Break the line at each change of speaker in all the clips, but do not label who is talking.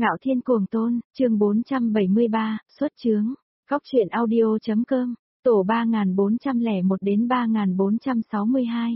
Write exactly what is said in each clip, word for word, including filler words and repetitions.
Ngạo Thiên Cuồng Tôn, chương bốn trăm bảy mươi ba, xuất chướng. Góc truyện audio.com, tổ ba nghìn bốn trăm lẻ một đến ba nghìn bốn trăm sáu mươi hai.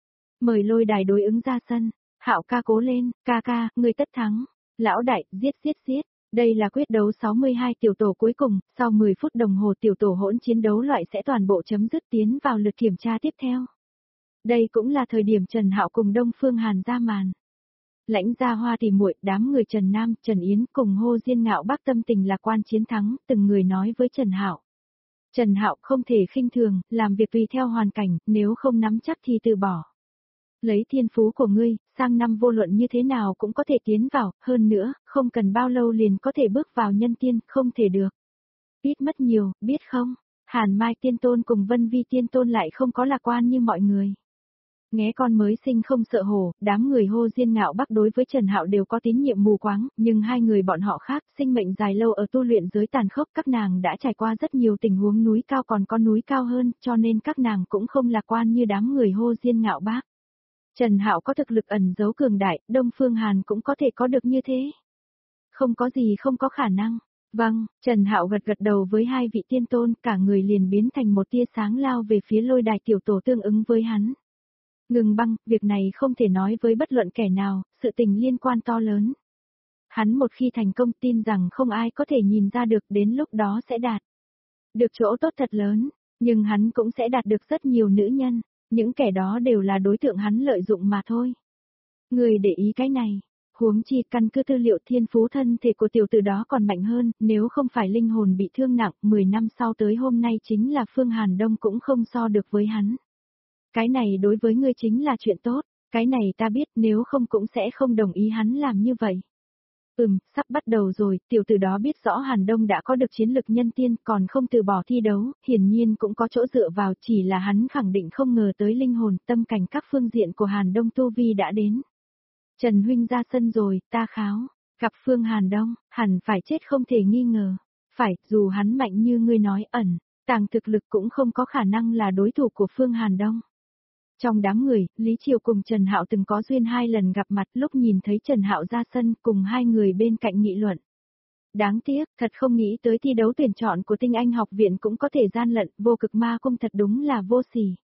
Mời Lôi Đài đối ứng ra sân. Hạo ca cố lên, ca ca, người tất thắng. Lão đại, giết giết giết. Đây là quyết đấu sáu mươi hai tiểu tổ cuối cùng, sau mười phút đồng hồ tiểu tổ hỗn chiến đấu loại sẽ toàn bộ chấm dứt tiến vào lượt kiểm tra tiếp theo. Đây cũng là thời điểm Trần Hạo cùng Đông Phương Hàn ra màn. Lãnh gia hoa thì muội, đám người Trần Nam, Trần Yến cùng hô Diên Ngạo Bác tâm tình lạc quan chiến thắng, từng người nói với Trần Hạo. Trần Hạo không thể khinh thường, làm việc tùy theo hoàn cảnh, nếu không nắm chắc thì từ bỏ. Lấy thiên phú của ngươi, sang năm vô luận như thế nào cũng có thể tiến vào, hơn nữa, không cần bao lâu liền có thể bước vào nhân tiên, không thể được. Biết mất nhiều, biết không? Hàn Mai Tiên Tôn cùng Vân Vi Tiên Tôn lại không có lạc quan như mọi người. Nghe con mới sinh không sợ hổ, đám người hô Diên Ngạo Bắc đối với Trần Hạo đều có tín nhiệm mù quáng, nhưng hai người bọn họ khác, sinh mệnh dài lâu ở tu luyện giới tàn khốc, các nàng đã trải qua rất nhiều tình huống núi cao còn có núi cao hơn, cho nên các nàng cũng không lạc quan như đám người hô Diên Ngạo Bắc. Trần Hạo có thực lực ẩn giấu cường đại, Đông Phương Hàn cũng có thể có được như thế. Không có gì không có khả năng. Vâng, Trần Hạo gật gật đầu với hai vị tiên tôn, cả người liền biến thành một tia sáng lao về phía Lôi Đài tiểu tổ tương ứng với hắn. Ngừng băng, việc này không thể nói với bất luận kẻ nào, sự tình liên quan to lớn. Hắn một khi thành công tin rằng không ai có thể nhìn ra được, đến lúc đó sẽ đạt được chỗ tốt thật lớn, nhưng hắn cũng sẽ đạt được rất nhiều nữ nhân, những kẻ đó đều là đối tượng hắn lợi dụng mà thôi. Người để ý cái này, huống chi căn cứ tư liệu thiên phú thân thể của tiểu tử đó còn mạnh hơn, nếu không phải linh hồn bị thương nặng, mười năm sau tới hôm nay chính là Phương Hàn Đông cũng không so được với hắn. Cái này đối với ngươi chính là chuyện tốt, cái này ta biết, nếu không cũng sẽ không đồng ý hắn làm như vậy. Ừm, sắp bắt đầu rồi, tiểu tử đó biết rõ Hàn Đông đã có được chiến lực nhân tiên, còn không từ bỏ thi đấu, hiển nhiên cũng có chỗ dựa vào, chỉ là hắn khẳng định không ngờ tới linh hồn, tâm cảnh các phương diện của Hàn Đông tu vi đã đến. Trần huynh ra sân rồi, ta kháo, gặp Phương Hàn Đông, hẳn phải chết không thể nghi ngờ. Phải, dù hắn mạnh như ngươi nói ẩn, tàng thực lực cũng không có khả năng là đối thủ của Phương Hàn Đông. Trong đám người, Lý Triều cùng Trần Hạo từng có duyên hai lần gặp mặt, lúc nhìn thấy Trần Hạo ra sân cùng hai người bên cạnh nghị luận. Đáng tiếc, thật không nghĩ tới thi đấu tuyển chọn của Tinh Anh học viện cũng có thể gian lận, vô cực ma cung thật đúng là vô sỉ.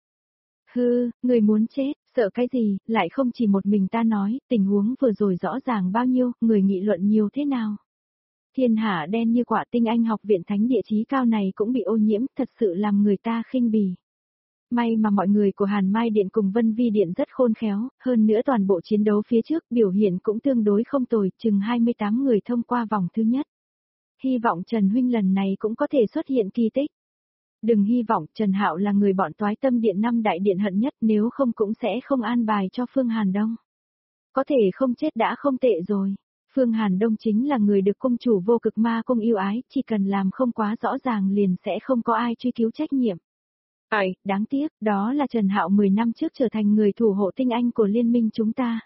Hư, người muốn chết, sợ cái gì, lại không chỉ một mình ta nói, tình huống vừa rồi rõ ràng bao nhiêu, người nghị luận nhiều thế nào. Thiên hạ đen như quả, Tinh Anh học viện thánh địa chí cao này cũng bị ô nhiễm, thật sự làm người ta khinh bỉ. May mà mọi người của Hàn Mai Điện cùng Vân Vi Điện rất khôn khéo, hơn nữa toàn bộ chiến đấu phía trước biểu hiện cũng tương đối không tồi, chừng hai mươi tám người thông qua vòng thứ nhất. Hy vọng Trần huynh lần này cũng có thể xuất hiện kỳ tích. Đừng hy vọng, Trần Hạo là người bọn Toái Tâm Điện năm đại điện hận nhất, nếu không cũng sẽ không an bài cho Phương Hàn Đông. Có thể không chết đã không tệ rồi. Phương Hàn Đông chính là người được cung chủ vô cực ma cung yêu ái, chỉ cần làm không quá rõ ràng liền sẽ không có ai truy cứu trách nhiệm. Ai, đáng tiếc, đó là Trần Hạo mười năm trước trở thành người thủ hộ tinh anh của liên minh chúng ta.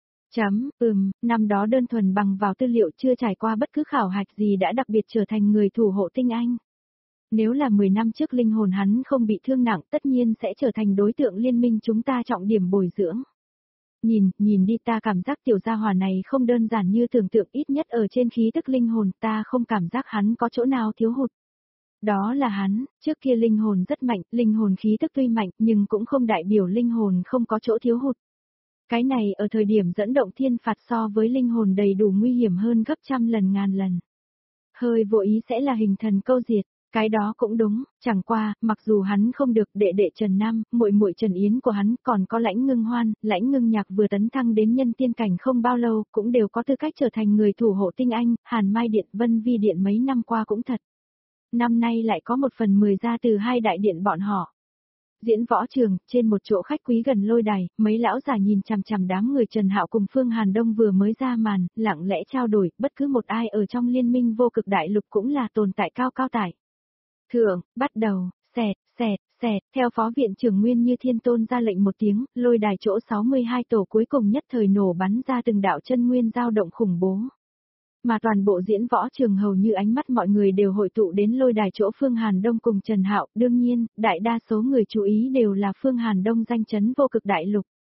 Chấm, ừm, năm đó đơn thuần bằng vào tư liệu chưa trải qua bất cứ khảo hạch gì đã đặc biệt trở thành người thủ hộ tinh anh. Nếu là mười năm trước linh hồn hắn không bị thương nặng tất nhiên sẽ trở thành đối tượng liên minh chúng ta trọng điểm bồi dưỡng. Nhìn, nhìn đi ta cảm giác tiểu gia hỏa này không đơn giản như tưởng tượng, ít nhất ở trên khí tức linh hồn ta không cảm giác hắn có chỗ nào thiếu hụt. Đó là hắn, trước kia linh hồn rất mạnh, linh hồn khí tức tuy mạnh nhưng cũng không đại biểu linh hồn không có chỗ thiếu hụt. Cái này ở thời điểm dẫn động thiên phạt so với linh hồn đầy đủ nguy hiểm hơn gấp trăm lần ngàn lần. Hơi vô ý sẽ là hình thần câu diệt, cái đó cũng đúng, chẳng qua, mặc dù hắn không được đệ đệ Trần Nam, muội muội Trần Yến của hắn, còn có Lãnh Ngưng Hoan, Lãnh Ngưng Nhạc vừa tấn thăng đến nhân tiên cảnh không bao lâu, cũng đều có tư cách trở thành người thủ hộ tinh anh, Hàn Mai Điện, Vân Vi Điện mấy năm qua cũng thật. Năm nay lại có một phần mười ra từ hai đại điện bọn họ. Diễn võ trường, trên một chỗ khách quý gần Lôi Đài, mấy lão già nhìn chằm chằm đám người Trần Hạo cùng Phương Hàn Đông vừa mới ra màn, lặng lẽ trao đổi, bất cứ một ai ở trong liên minh vô cực đại lục cũng là tồn tại cao cao tại thượng, bắt đầu, xẹt, xẹt, xẹt, theo phó viện trưởng Nguyên Như Thiên Tôn ra lệnh một tiếng, Lôi Đài chỗ sáu mươi hai tổ cuối cùng nhất thời nổ bắn ra từng đạo chân nguyên dao động khủng bố. Mà toàn bộ diễn võ trường hầu như ánh mắt mọi người đều hội tụ đến Lôi Đài chỗ Phương Hàn Đông cùng Trần Hạo, đương nhiên, đại đa số người chú ý đều là Phương Hàn Đông danh chấn vô cực đại lục.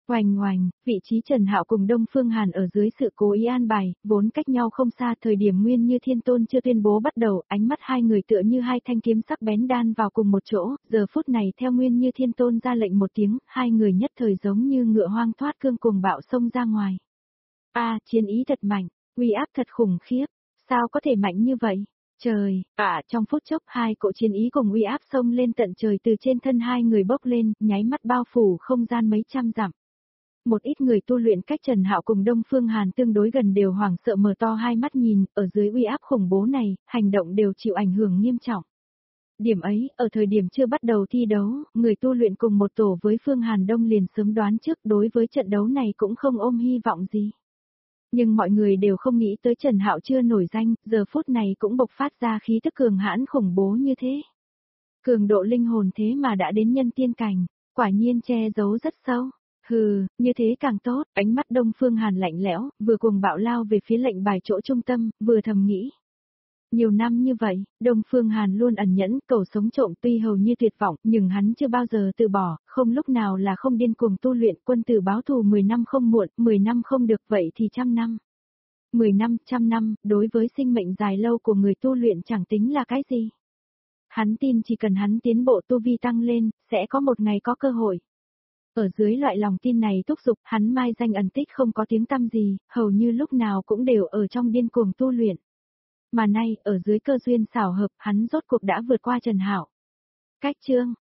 Oành oành, vị trí Trần Hạo cùng Đông Phương Hàn ở dưới sự cố ý an bài, vốn cách nhau không xa, thời điểm Nguyên Như Thiên Tôn chưa tuyên bố bắt đầu, ánh mắt hai người tựa như hai thanh kiếm sắc bén đan vào cùng một chỗ, giờ phút này theo Nguyên Như Thiên Tôn ra lệnh một tiếng, hai người nhất thời giống như ngựa hoang thoát cương cùng bạo xông ra ngoài. A, chiến ý thật mạnh, uy áp thật khủng khiếp, sao có thể mạnh như vậy? Trời, à, trong phút chốc hai cỗ chiến ý cùng uy áp xông lên tận trời từ trên thân hai người bốc lên, nháy mắt bao phủ không gian mấy trăm dặm. Một ít người tu luyện cách Trần Hạo cùng Đông Phương Hàn tương đối gần đều hoảng sợ mở to hai mắt nhìn, ở dưới uy áp khủng bố này, hành động đều chịu ảnh hưởng nghiêm trọng. Điểm ấy, ở thời điểm chưa bắt đầu thi đấu, người tu luyện cùng một tổ với Phương Hàn Đông liền sớm đoán trước đối với trận đấu này cũng không ôm hy vọng gì. Nhưng mọi người đều không nghĩ tới Trần Hạo chưa nổi danh, giờ phút này cũng bộc phát ra khí tức cường hãn khủng bố như thế. Cường độ linh hồn thế mà đã đến nhân tiên cảnh, quả nhiên che giấu rất sâu. Hừ, như thế càng tốt, ánh mắt Đông Phương Hàn lạnh lẽo, vừa cuồng bạo lao về phía lệnh bài chỗ trung tâm, vừa thầm nghĩ. Nhiều năm như vậy, Đông Phương Hàn luôn ẩn nhẫn, cầu sống trộm tuy hầu như tuyệt vọng, nhưng hắn chưa bao giờ từ bỏ, không lúc nào là không điên cuồng tu luyện, quân tử báo thù mười năm không muộn, mười năm không được vậy thì trăm năm. mười năm, trăm năm, đối với sinh mệnh dài lâu của người tu luyện chẳng tính là cái gì. Hắn tin chỉ cần hắn tiến bộ tu vi tăng lên, sẽ có một ngày có cơ hội. Ở dưới loại lòng tin này thúc giục, hắn mai danh ẩn tích không có tiếng tăm gì, hầu như lúc nào cũng đều ở trong điên cuồng tu luyện. Mà nay, ở dưới cơ duyên xảo hợp, hắn rốt cuộc đã vượt qua Trần Hạo. Cách chương